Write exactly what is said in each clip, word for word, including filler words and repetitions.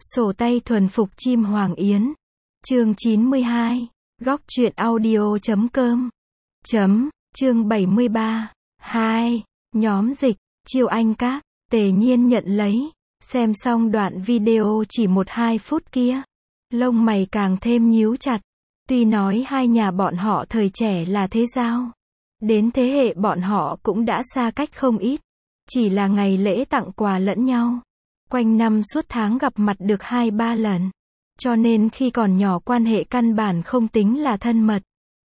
Sổ tay thuần phục chim Hoàng Yến. Chương chín mươi hai. Góc truyện audio chấm com. Chấm, chương bảy mươi ba. hai. Nhóm dịch, Chiêu Anh Các, Tề Nhiên nhận lấy. Xem xong đoạn video chỉ một hai phút kia, lông mày càng thêm nhíu chặt. Tuy nói hai nhà bọn họ thời trẻ là thế giao, đến thế hệ bọn họ cũng đã xa cách không ít. Chỉ là ngày lễ tặng quà lẫn nhau, quanh năm suốt tháng gặp mặt được hai ba lần. Cho nên khi còn nhỏ quan hệ căn bản không tính là thân mật.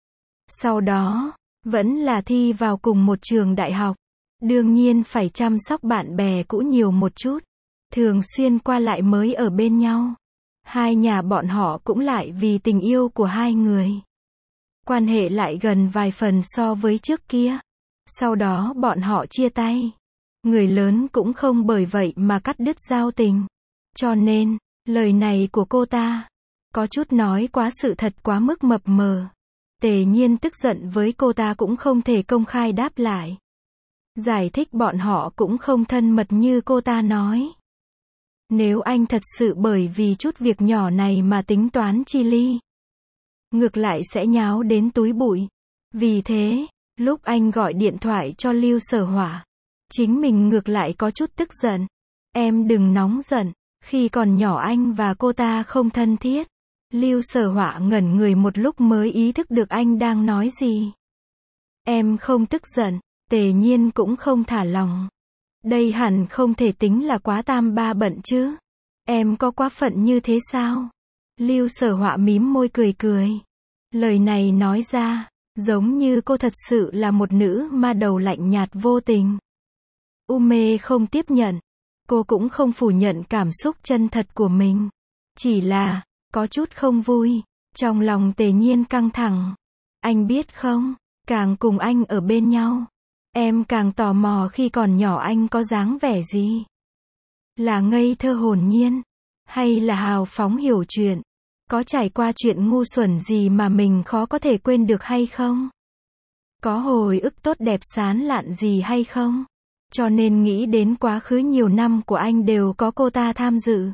Sau đó, vẫn là thi vào cùng một trường đại học. Đương nhiên phải chăm sóc bạn bè cũ nhiều một chút. Thường xuyên qua lại mới ở bên nhau. Hai nhà bọn họ cũng lại vì tình yêu của hai người. Quan hệ lại gần vài phần so với trước kia. Sau đó bọn họ chia tay. Người lớn cũng không bởi vậy mà cắt đứt giao tình. Cho nên, lời này của cô ta, có chút nói quá sự thật quá mức mập mờ. Tề Nhiên tức giận với cô ta cũng không thể công khai đáp lại. Giải thích bọn họ cũng không thân mật như cô ta nói. Nếu anh thật sự bởi vì chút việc nhỏ này mà tính toán chi ly, ngược lại sẽ nháo đến túi bụi. Vì thế, lúc anh gọi điện thoại cho Lưu Sở Hỏa, chính mình ngược lại có chút tức giận. Em đừng nóng giận, khi còn nhỏ anh và cô ta không thân thiết. Lưu Sở Hỏa ngẩn người một lúc mới ý thức được anh đang nói gì. Em không tức giận. Tề Nhiên cũng không thả lòng. Đây hẳn không thể tính là quá tam ba bận chứ. Em có quá phận như thế sao? Lưu Sở Hỏa mím môi cười cười. Lời này nói ra, giống như cô thật sự là một nữ ma đầu lạnh nhạt vô tình. U Mê không tiếp nhận. Cô cũng không phủ nhận cảm xúc chân thật của mình. Chỉ là, có chút không vui. Trong lòng Tề Nhiên căng thẳng. Anh biết không, càng cùng anh ở bên nhau, em càng tò mò khi còn nhỏ anh có dáng vẻ gì. Là ngây thơ hồn nhiên, hay là hào phóng hiểu chuyện. Có trải qua chuyện ngu xuẩn gì mà mình khó có thể quên được hay không? Có hồi ức tốt đẹp sán lạn gì hay không? Cho nên nghĩ đến quá khứ nhiều năm của anh đều có cô ta tham dự,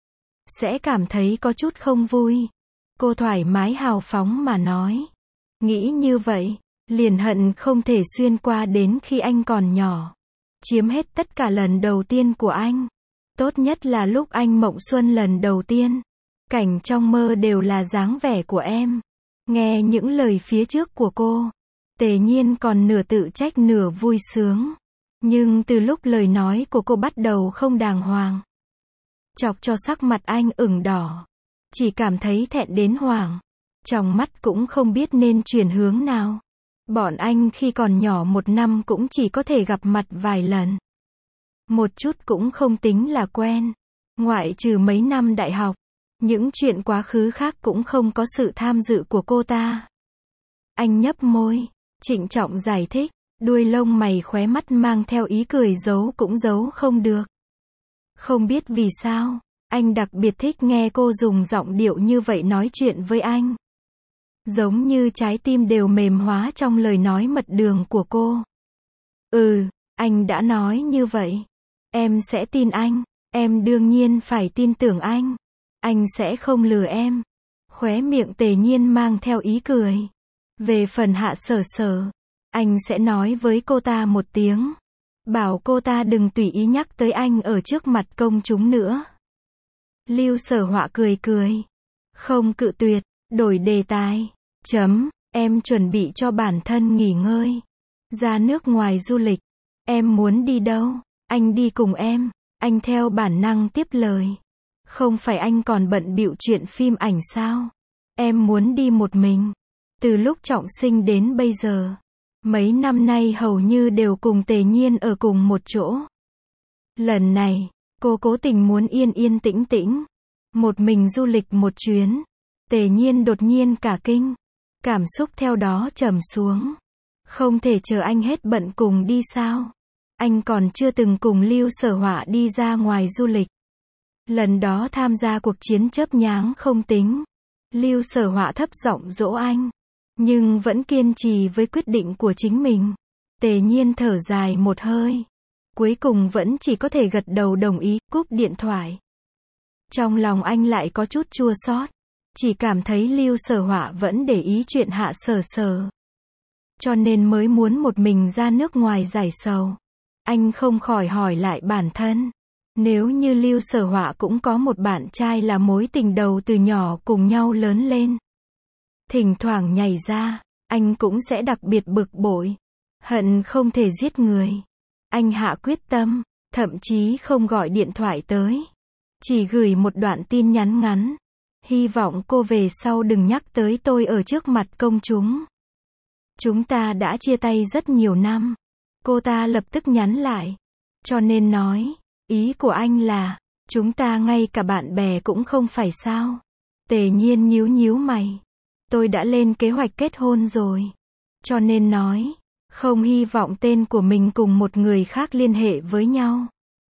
sẽ cảm thấy có chút không vui. Cô thoải mái hào phóng mà nói. Nghĩ như vậy, liền hận không thể xuyên qua đến khi anh còn nhỏ, chiếm hết tất cả lần đầu tiên của anh. Tốt nhất là lúc anh mộng xuân lần đầu tiên, cảnh trong mơ đều là dáng vẻ của em. Nghe những lời phía trước của cô, Tề Nhiên còn nửa tự trách nửa vui sướng. Nhưng từ lúc lời nói của cô bắt đầu không đàng hoàng, chọc cho sắc mặt anh ửng đỏ, chỉ cảm thấy thẹn đến hoảng, trong mắt cũng không biết nên chuyển hướng nào. Bọn anh khi còn nhỏ một năm cũng chỉ có thể gặp mặt vài lần. Một chút cũng không tính là quen. Ngoại trừ mấy năm đại học, những chuyện quá khứ khác cũng không có sự tham dự của cô ta. Anh nhấp môi, trịnh trọng giải thích, đuôi lông mày khóe mắt mang theo ý cười giấu cũng giấu không được. Không biết vì sao, anh đặc biệt thích nghe cô dùng giọng điệu như vậy nói chuyện với anh. Giống như trái tim đều mềm hóa trong lời nói mật đường của cô. Ừ, anh đã nói như vậy. Em sẽ tin anh. Em đương nhiên phải tin tưởng anh. Anh sẽ không lừa em. Khóe miệng Tề Nhiên mang theo ý cười. Về phần Hạ Sở Sở, anh sẽ nói với cô ta một tiếng, bảo cô ta đừng tùy ý nhắc tới anh ở trước mặt công chúng nữa. Lưu Sở Họa cười cười. Không cự tuyệt, đổi đề tài. Chấm, em chuẩn bị cho bản thân nghỉ ngơi. Ra nước ngoài du lịch. Em muốn đi đâu? Anh đi cùng em. Anh theo bản năng tiếp lời. Không phải anh còn bận bịu chuyện phim ảnh sao? Em muốn đi một mình. Từ lúc trọng sinh đến bây giờ, mấy năm nay hầu như đều cùng Tề Nhiên ở cùng một chỗ. Lần này, cô cố tình muốn yên yên tĩnh tĩnh, một mình du lịch một chuyến. Tề Nhiên đột nhiên cả kinh. Cảm xúc theo đó trầm xuống. Không thể chờ anh hết bận cùng đi sao? Anh còn chưa từng cùng Lưu Sở Hỏa đi ra ngoài du lịch. Lần đó tham gia cuộc chiến chớp nhoáng không tính. Lưu Sở Hỏa thấp giọng dỗ anh, nhưng vẫn kiên trì với quyết định của chính mình. Tề Nhiên thở dài một hơi, cuối cùng vẫn chỉ có thể gật đầu đồng ý, cúp điện thoại. Trong lòng anh lại có chút chua xót, chỉ cảm thấy Lưu Sở Họa vẫn để ý chuyện Hạ Sở Sở, cho nên mới muốn một mình ra nước ngoài giải sầu. Anh không khỏi hỏi lại bản thân, nếu như Lưu Sở Họa cũng có một bạn trai là mối tình đầu từ nhỏ cùng nhau lớn lên, thỉnh thoảng nhảy ra, anh cũng sẽ đặc biệt bực bội, hận không thể giết người. Anh hạ quyết tâm, thậm chí không gọi điện thoại tới, chỉ gửi một đoạn tin nhắn ngắn, hy vọng cô về sau đừng nhắc tới tôi ở trước mặt công chúng. Chúng ta đã chia tay rất nhiều năm. Cô ta lập tức nhắn lại, cho nên nói, ý của anh là, chúng ta ngay cả bạn bè cũng không phải sao? Tề Nhiên nhíu nhíu mày, tôi đã lên kế hoạch kết hôn rồi, cho nên nói, không hy vọng tên của mình cùng một người khác liên hệ với nhau.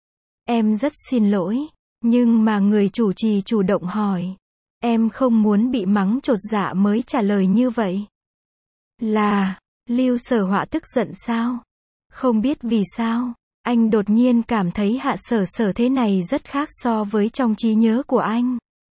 Em rất xin lỗi, nhưng mà người chủ trì chủ động hỏi, em không muốn bị mắng chột dạ mới trả lời như vậy. Là, Lưu Sở Họa tức giận sao? Không biết vì sao, anh đột nhiên cảm thấy Hạ Sở Sở thế này rất khác so với trong trí nhớ của anh.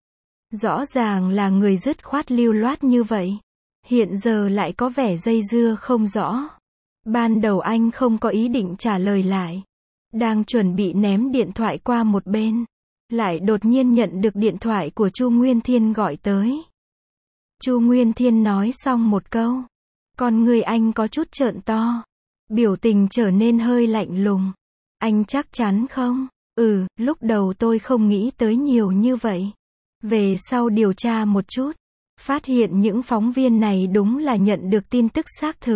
Rõ ràng là người dứt khoát lưu loát như vậy, hiện giờ lại có vẻ dây dưa không rõ. Ban đầu anh không có ý định trả lời lại, đang chuẩn bị ném điện thoại qua một bên, lại đột nhiên nhận được điện thoại của Chu Nguyên Thiên gọi tới. Chu Nguyên Thiên nói xong một câu, con người anh có chút trợn to, biểu tình trở nên hơi lạnh lùng. Anh chắc chắn không? Ừ, lúc đầu tôi không nghĩ tới nhiều như vậy. Về sau điều tra một chút, phát hiện những phóng viên này đúng là nhận được tin tức xác thực.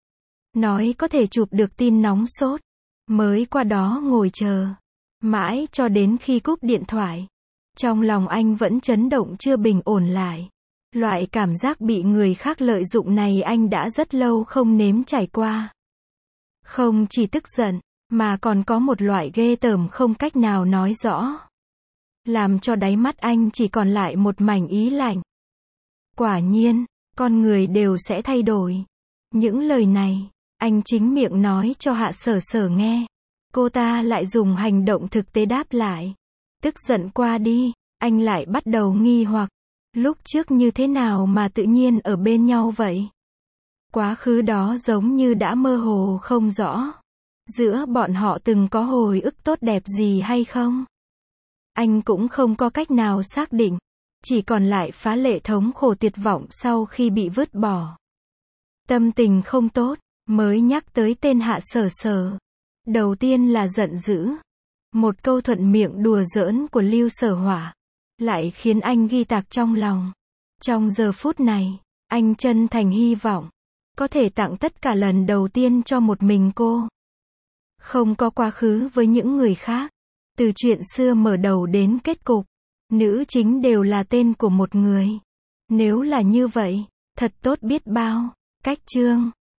Nói có thể chụp được tin nóng sốt, mới qua đó ngồi chờ. Mãi cho đến khi cúp điện thoại, trong lòng anh vẫn chấn động chưa bình ổn lại. Loại cảm giác bị người khác lợi dụng này anh đã rất lâu không nếm trải qua. Không chỉ tức giận, mà còn có một loại ghê tởm không cách nào nói rõ. Làm cho đáy mắt anh chỉ còn lại một mảnh ý lạnh. Quả nhiên, con người đều sẽ thay đổi. Những lời này, anh chính miệng nói cho Hạ Sở Sở nghe. Cô ta lại dùng hành động thực tế đáp lại. Tức giận qua đi, anh lại bắt đầu nghi hoặc. Lúc trước như thế nào mà tự nhiên ở bên nhau vậy? Quá khứ đó giống như đã mơ hồ không rõ. Giữa bọn họ từng có hồi ức tốt đẹp gì hay không? Anh cũng không có cách nào xác định. Chỉ còn lại phá lệ thống khổ tuyệt vọng sau khi bị vứt bỏ. Tâm tình không tốt, mới nhắc tới tên Hạ Sở Sở. Đầu tiên là giận dữ. Một câu thuận miệng đùa giỡn của Lưu Sở Họa lại khiến anh ghi tạc trong lòng. Trong giờ phút này, anh chân thành hy vọng có thể tặng tất cả lần đầu tiên cho một mình cô. Không có quá khứ với những người khác. Từ chuyện xưa mở đầu đến kết cục, nữ chính đều là tên của một người. Nếu là như vậy, thật tốt biết bao. Cách chương